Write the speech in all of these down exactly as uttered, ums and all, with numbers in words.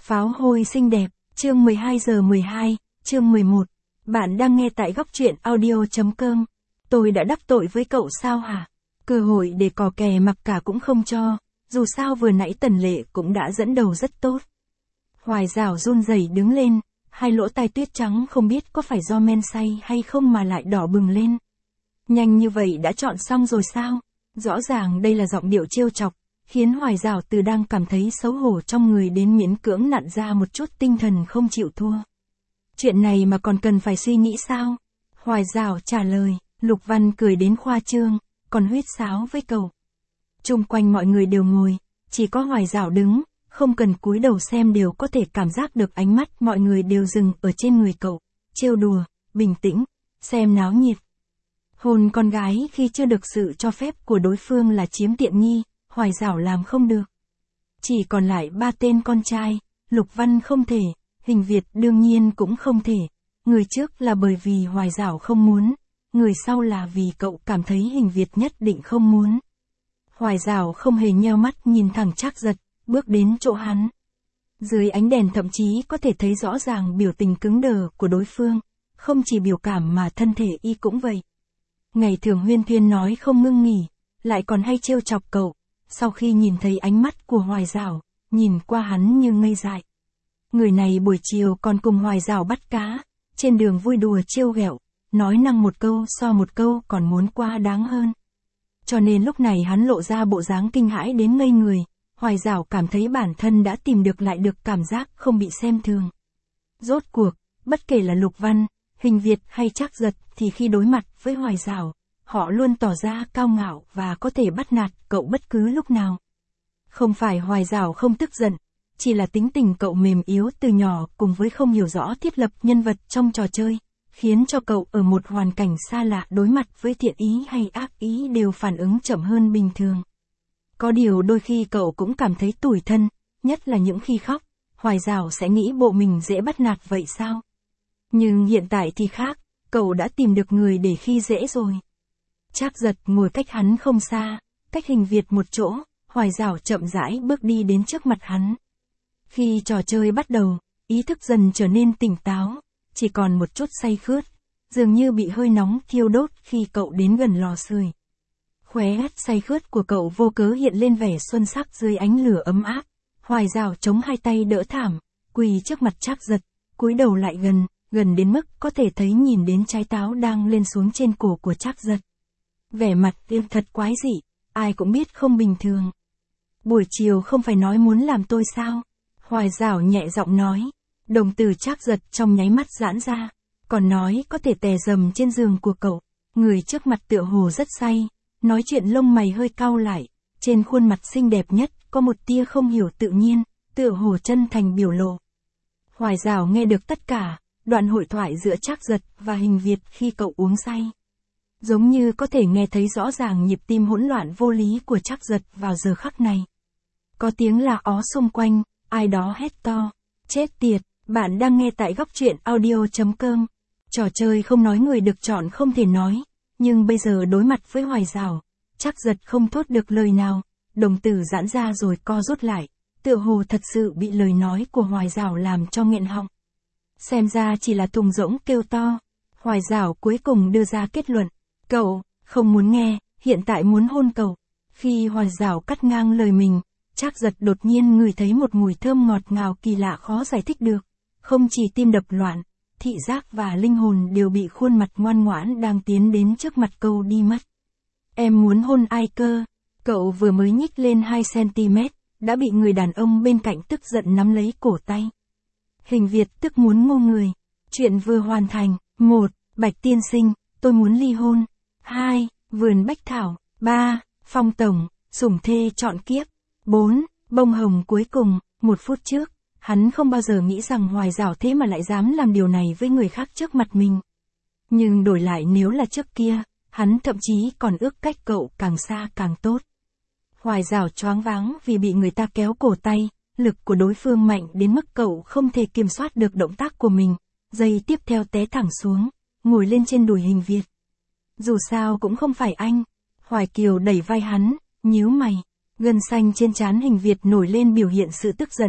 Pháo hôi xinh đẹp, chương mười hai giờ mười hai, chương mười một. Bạn đang nghe tại góc truyện audio chấm com. Tôi đã đắc tội với cậu sao hả? Cơ hội để cò kè mặc cả cũng không cho, dù sao vừa nãy Tần Lệ cũng đã dẫn đầu rất tốt. Hoài Giảo run rẩy đứng lên, hai lỗ tai tuyết trắng không biết có phải do men say hay không mà lại đỏ bừng lên. Nhanh như vậy đã chọn xong rồi sao? Rõ ràng đây là giọng điệu trêu chọc, khiến Hoài Giảo từ đang cảm thấy xấu hổ trong người đến miễn cưỡng nặn ra một chút tinh thần không chịu thua. Chuyện này mà còn cần phải suy nghĩ sao? Hoài Giảo trả lời, Lục Văn cười đến khoa trương, còn huýt sáo với cậu. Chung quanh mọi người đều ngồi, chỉ có Hoài Giảo đứng, không cần cúi đầu xem đều có thể cảm giác được ánh mắt mọi người đều dừng ở trên người cậu, trêu đùa, bình tĩnh, xem náo nhiệt. Hôn con gái khi chưa được sự cho phép của đối phương là chiếm tiện nghi, Hoài Giảo làm không được. Chỉ còn lại ba tên con trai, Lục Văn không thể, Hình Việt đương nhiên cũng không thể. Người trước là bởi vì Hoài Giảo không muốn, người sau là vì cậu cảm thấy Hình Việt nhất định không muốn. Hoài Giảo không hề nheo mắt nhìn thẳng Trác Giật, bước đến chỗ hắn. Dưới ánh đèn thậm chí có thể thấy rõ ràng biểu tình cứng đờ của đối phương, không chỉ biểu cảm mà thân thể y cũng vậy. Ngày thường huyên thuyên nói không ngưng nghỉ, lại còn hay trêu chọc cậu, sau khi nhìn thấy ánh mắt của Hoài Giảo, nhìn qua hắn như ngây dại. Người này buổi chiều còn cùng Hoài Giảo bắt cá, trên đường vui đùa trêu ghẹo, nói năng một câu so một câu còn muốn qua đáng hơn. Cho nên lúc này hắn lộ ra bộ dáng kinh hãi đến ngây người, Hoài Giảo cảm thấy bản thân đã tìm được lại được cảm giác không bị xem thường. Rốt cuộc, bất kể là Lục Văn, Hình Việt hay Trác Giật thì khi đối mặt với Hoài Giảo, họ luôn tỏ ra cao ngạo và có thể bắt nạt cậu bất cứ lúc nào. Không phải Hoài Giảo không tức giận, chỉ là tính tình cậu mềm yếu từ nhỏ cùng với không hiểu rõ thiết lập nhân vật trong trò chơi, khiến cho cậu ở một hoàn cảnh xa lạ đối mặt với thiện ý hay ác ý đều phản ứng chậm hơn bình thường. Có điều đôi khi cậu cũng cảm thấy tủi thân, nhất là những khi khóc, Hoài Giảo sẽ nghĩ bộ mình dễ bắt nạt vậy sao? Nhưng hiện tại thì khác, cậu đã tìm được người để khi dễ rồi. Trác Giật ngồi cách hắn không xa, cách Hình Việt một chỗ, Hoài Giảo chậm rãi bước đi đến trước mặt hắn. Khi trò chơi bắt đầu, ý thức dần trở nên tỉnh táo, chỉ còn một chút say khướt, dường như bị hơi nóng thiêu đốt khi cậu đến gần lò sưởi. Khóe mắt say khướt của cậu vô cớ hiện lên vẻ xuân sắc dưới ánh lửa ấm áp. Hoài Giảo chống hai tay đỡ thảm, quỳ trước mặt Trác Giật, cúi đầu lại gần, gần đến mức có thể thấy nhìn đến trái táo đang lên xuống trên cổ của Trác Giật. Vẻ mặt tiêm thật quái dị, ai cũng biết không bình thường. Buổi chiều không phải nói muốn làm tôi sao? Hoài Giảo nhẹ giọng nói, đồng tử Trác Giật trong nháy mắt giãn ra, còn nói có thể tè rầm trên giường của cậu. Người trước mặt tựa hồ rất say, nói chuyện lông mày hơi cau lại, trên khuôn mặt xinh đẹp nhất có một tia không hiểu tự nhiên, tựa hồ chân thành biểu lộ. Hoài Giảo nghe được tất cả, đoạn hội thoại giữa Trác Giật và Hình Việt khi cậu uống say. Giống như có thể nghe thấy rõ ràng nhịp tim hỗn loạn vô lý của Trác Giật vào giờ khắc này. Có tiếng là ó xung quanh, ai đó hét to, chết tiệt, bạn đang nghe tại góc truyện audio chấm com. Trò chơi không nói người được chọn không thể nói, nhưng bây giờ đối mặt với Hoài Giảo, Trác Giật không thốt được lời nào, đồng tử giãn ra rồi co rút lại, tựa hồ thật sự bị lời nói của Hoài Giảo làm cho nghẹn họng. Xem ra chỉ là thùng rỗng kêu to. Hoài Giảo cuối cùng đưa ra kết luận, cậu, không muốn nghe, hiện tại muốn hôn cậu. Khi Hoài Giảo cắt ngang lời mình, Trác Giật đột nhiên ngửi thấy một mùi thơm ngọt ngào kỳ lạ khó giải thích được. Không chỉ tim đập loạn, thị giác và linh hồn đều bị khuôn mặt ngoan ngoãn đang tiến đến trước mặt câu đi mất. Em muốn hôn ai cơ? Cậu vừa mới nhích lên hai xăng-ti-mét, đã bị người đàn ông bên cạnh tức giận nắm lấy cổ tay. Hình Việt tức muốn ngô người. Chuyện vừa hoàn thành. một. Bạch tiên sinh, tôi muốn ly hôn. hai. Vườn bách thảo. ba. Phong tổng, sủng thê chọn kiếp. bốn. Bông hồng cuối cùng. Một phút trước, hắn không bao giờ nghĩ rằng Hoài Giảo thế mà lại dám làm điều này với người khác trước mặt mình. Nhưng đổi lại nếu là trước kia, hắn thậm chí còn ước cách cậu càng xa càng tốt. Hoài Giảo choáng váng vì bị người ta kéo cổ tay, lực của đối phương mạnh đến mức cậu không thể kiểm soát được động tác của mình, giây tiếp theo té thẳng xuống, ngồi lên trên đùi Hình Việt. Dù sao cũng không phải anh. Hoài Kiều đẩy vai hắn, nhíu mày, gân xanh trên trán Hình Việt nổi lên biểu hiện sự tức giận,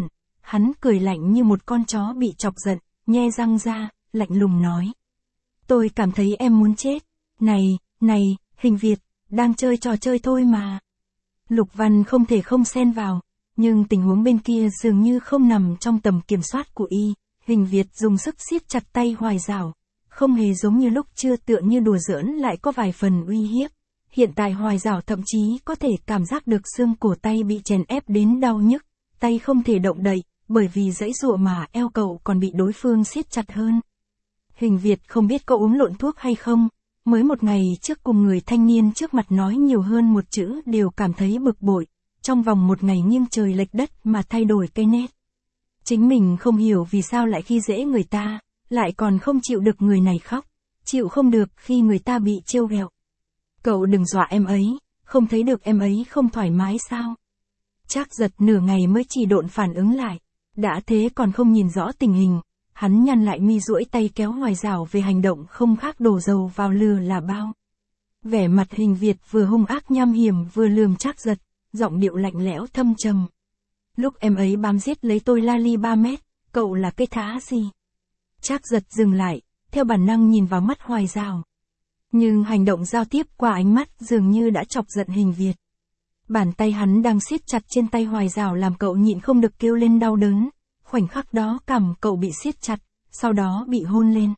Hắn cười lạnh như một con chó bị chọc giận, nhe răng ra, lạnh lùng nói. Tôi cảm thấy em muốn chết. Này, này, Hình Việt, đang chơi trò chơi thôi mà. Lục Văn không thể không xen vào, nhưng tình huống bên kia dường như không nằm trong tầm kiểm soát của y. Hình Việt dùng sức siết chặt tay Hoài Giảo, không hề giống như lúc chưa, tựa như đùa giỡn lại có vài phần uy hiếp. Hiện tại Hoài Giảo thậm chí có thể cảm giác được xương cổ tay bị chèn ép đến đau nhức, tay không thể động đậy, bởi vì giãy giụa mà eo cậu còn bị đối phương siết chặt hơn. Hình Việt không biết cậu uống lộn thuốc hay không, mới một ngày trước cùng người thanh niên trước mặt nói nhiều hơn một chữ đều cảm thấy bực bội, trong vòng một ngày nghiêng trời lệch đất mà thay đổi cây nét. Chính mình không hiểu vì sao lại khi dễ người ta, lại còn không chịu được người này khóc, chịu không được khi người ta bị trêu ghẹo. Cậu đừng dọa em ấy, không thấy được em ấy không thoải mái sao? Trác Giật nửa ngày mới chỉ độn phản ứng lại, đã thế còn không nhìn rõ tình hình, hắn nhăn lại mi duỗi tay kéo Hoài Giảo về, hành động không khác đổ dầu vào lửa là bao. Vẻ mặt Hình Việt vừa hung ác nham hiểm vừa lườm Trác Giật, giọng điệu lạnh lẽo thâm trầm. Lúc em ấy bám giết lấy tôi la ly ba mét, cậu là cái thá gì? Trác Giật dừng lại, theo bản năng nhìn vào mắt Hoài Giảo. Nhưng hành động giao tiếp qua ánh mắt dường như đã chọc giận Hình Việt. Bàn tay hắn đang siết chặt trên tay Hoài Giảo làm cậu nhịn không được kêu lên đau đớn. Khoảnh khắc đó cằm cậu bị siết chặt, sau đó bị hôn lên.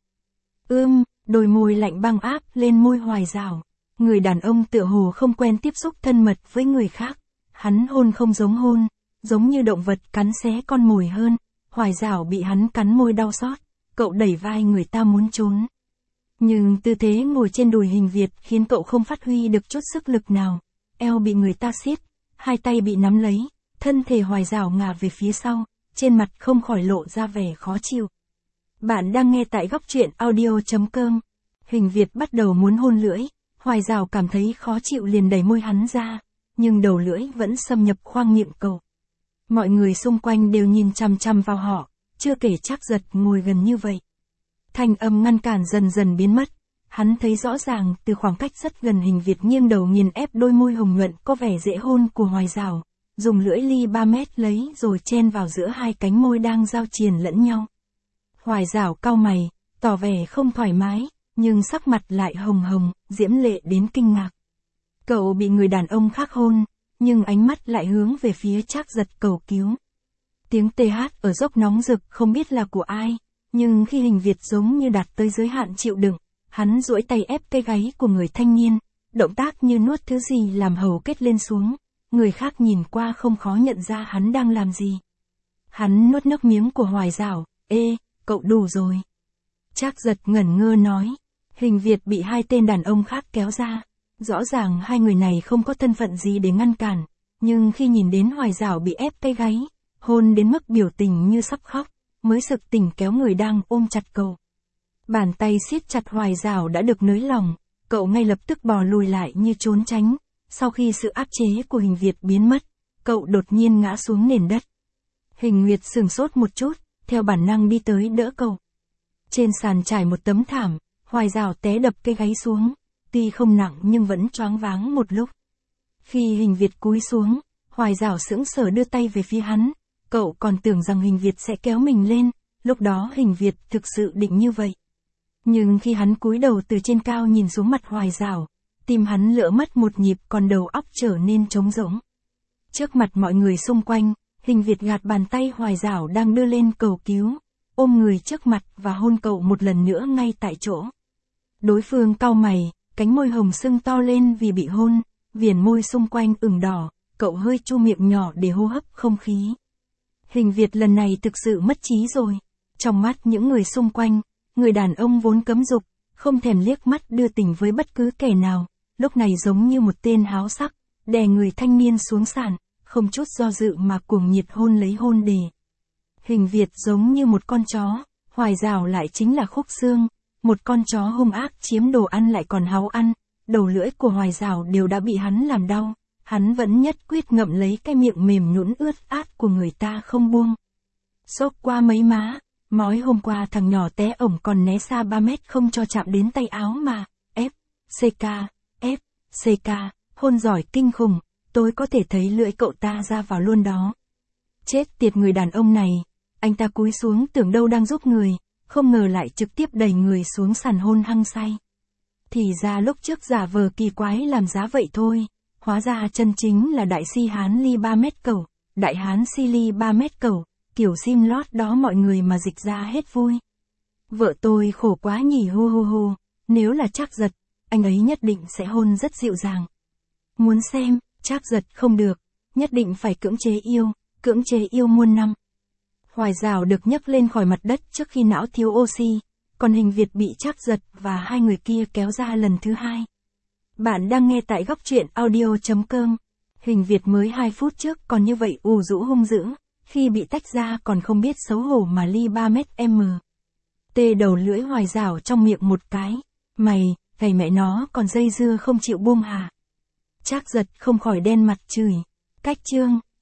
Ưm, đôi môi lạnh băng áp lên môi Hoài Giảo. Người đàn ông tựa hồ không quen tiếp xúc thân mật với người khác. Hắn hôn không giống hôn, giống như động vật cắn xé con mồi hơn. Hoài Giảo bị hắn cắn môi đau xót, cậu đẩy vai người ta muốn trốn. Nhưng tư thế ngồi trên đùi Hình Việt khiến cậu không phát huy được chút sức lực nào. Eo bị người ta siết, hai tay bị nắm lấy, thân thể Hoài Giảo ngả về phía sau, trên mặt không khỏi lộ ra vẻ khó chịu. Bạn đang nghe tại góc truyện audio chấm com. Hình Việt bắt đầu muốn hôn lưỡi, Hoài Giảo cảm thấy khó chịu liền đẩy môi hắn ra, nhưng đầu lưỡi vẫn xâm nhập khoang miệng cậu. Mọi người xung quanh đều nhìn chằm chằm vào họ, chưa kể Trác Giật ngồi gần như vậy. Thanh âm ngăn cản dần dần biến mất, hắn thấy rõ ràng từ khoảng cách rất gần Hình Việt nghiêng đầu nghiền ép đôi môi hồng nhuận có vẻ dễ hôn của Hoài Giảo, dùng lưỡi ly ba mét lấy rồi chen vào giữa hai cánh môi đang giao triền lẫn nhau. Hoài Giảo cau mày, tỏ vẻ không thoải mái, nhưng sắc mặt lại hồng hồng, diễm lệ đến kinh ngạc. Cậu bị người đàn ông khác hôn, nhưng ánh mắt lại hướng về phía Trác Giật cầu cứu. Tiếng tê hát ở dốc nóng rực không biết là của ai, nhưng khi Hình Việt giống như đạt tới giới hạn chịu đựng, hắn duỗi tay ép cái gáy của người thanh niên, động tác như nuốt thứ gì làm hầu kết lên xuống, người khác nhìn qua không khó nhận ra hắn đang làm gì. Hắn nuốt nước miếng của Hoài Giảo, ê, cậu đủ rồi. Trác Giật ngẩn ngơ nói, Hình Việt bị hai tên đàn ông khác kéo ra, rõ ràng hai người này không có thân phận gì để ngăn cản, nhưng khi nhìn đến Hoài Giảo bị ép cái gáy, hôn đến mức biểu tình như sắp khóc, mới sực tỉnh kéo người đang ôm chặt cậu. Bàn tay siết chặt Hoài Giảo đã được nới lỏng, cậu ngay lập tức bò lùi lại như trốn tránh, sau khi sự áp chế của Hình Việt biến mất, cậu đột nhiên ngã xuống nền đất. Hình Nguyệt sửng sốt một chút, theo bản năng đi tới đỡ cậu. Trên sàn trải một tấm thảm, Hoài Giảo té đập cái gáy xuống, tuy không nặng nhưng vẫn choáng váng một lúc. Khi Hình Việt cúi xuống, Hoài Giảo sững sờ đưa tay về phía hắn, cậu còn tưởng rằng Hình Việt sẽ kéo mình lên, lúc đó Hình Việt thực sự định như vậy. Nhưng khi hắn cúi đầu từ trên cao nhìn xuống mặt Hoài Giảo, tim hắn lỡ mất một nhịp còn đầu óc trở nên trống rỗng. Trước mặt mọi người xung quanh, Hình Việt gạt bàn tay Hoài Giảo đang đưa lên cầu cứu, ôm người trước mặt và hôn cậu một lần nữa ngay tại chỗ. Đối phương cau mày, cánh môi hồng sưng to lên vì bị hôn, viền môi xung quanh ửng đỏ, cậu hơi chu miệng nhỏ để hô hấp không khí. Hình Việt lần này thực sự mất trí rồi. Trong mắt những người xung quanh, người đàn ông vốn cấm dục, không thèm liếc mắt đưa tình với bất cứ kẻ nào, lúc này giống như một tên háo sắc, đè người thanh niên xuống sàn, không chút do dự mà cuồng nhiệt hôn lấy hôn đề. Hình Việt giống như một con chó, Hoài Giảo lại chính là khúc xương, một con chó hung ác chiếm đồ ăn lại còn háo ăn, đầu lưỡi của Hoài Giảo đều đã bị hắn làm đau, hắn vẫn nhất quyết ngậm lấy cái miệng mềm nhũn ướt át của người ta không buông. Xốc qua mấy má, mói hôm qua thằng nhỏ té ổng còn né xa ba mét không cho chạm đến tay áo mà, ép, xê ca, ép, xê ca, hôn giỏi kinh khủng, tôi có thể thấy lưỡi cậu ta ra vào luôn đó. Chết tiệt người đàn ông này, Anh ta cúi xuống tưởng đâu đang giúp người, không ngờ lại trực tiếp đẩy người xuống sàn hôn hăng say. Thì ra lúc trước giả vờ kỳ quái làm giá vậy thôi, hóa ra chân chính là đại si hán ly ba mét cầu, đại hán si ly ba mét cầu, kiểu sim lót đó mọi người mà dịch ra hết vui. Vợ tôi khổ quá nhỉ hu hu hu, nếu là Trác Giật, anh ấy nhất định sẽ hôn rất dịu dàng. Muốn xem, Trác Giật không được, nhất định phải cưỡng chế yêu, cưỡng chế yêu muôn năm. Hoài Giảo được nhấc lên khỏi mặt đất trước khi não thiếu oxy, còn Hình Việt bị Trác Giật và hai người kia kéo ra lần thứ hai. Bạn đang nghe tại góc truyện audio chấm com. Hình Việt mới hai phút trước còn như vậy ù rũ hung dữ, khi bị tách ra còn không biết xấu hổ mà ly ba mét m. Tê đầu lưỡi Hoài Giảo trong miệng một cái, mày, thầy mẹ nó còn dây dưa không chịu buông hả? Trác Giật không khỏi đen mặt chửi, cách chương,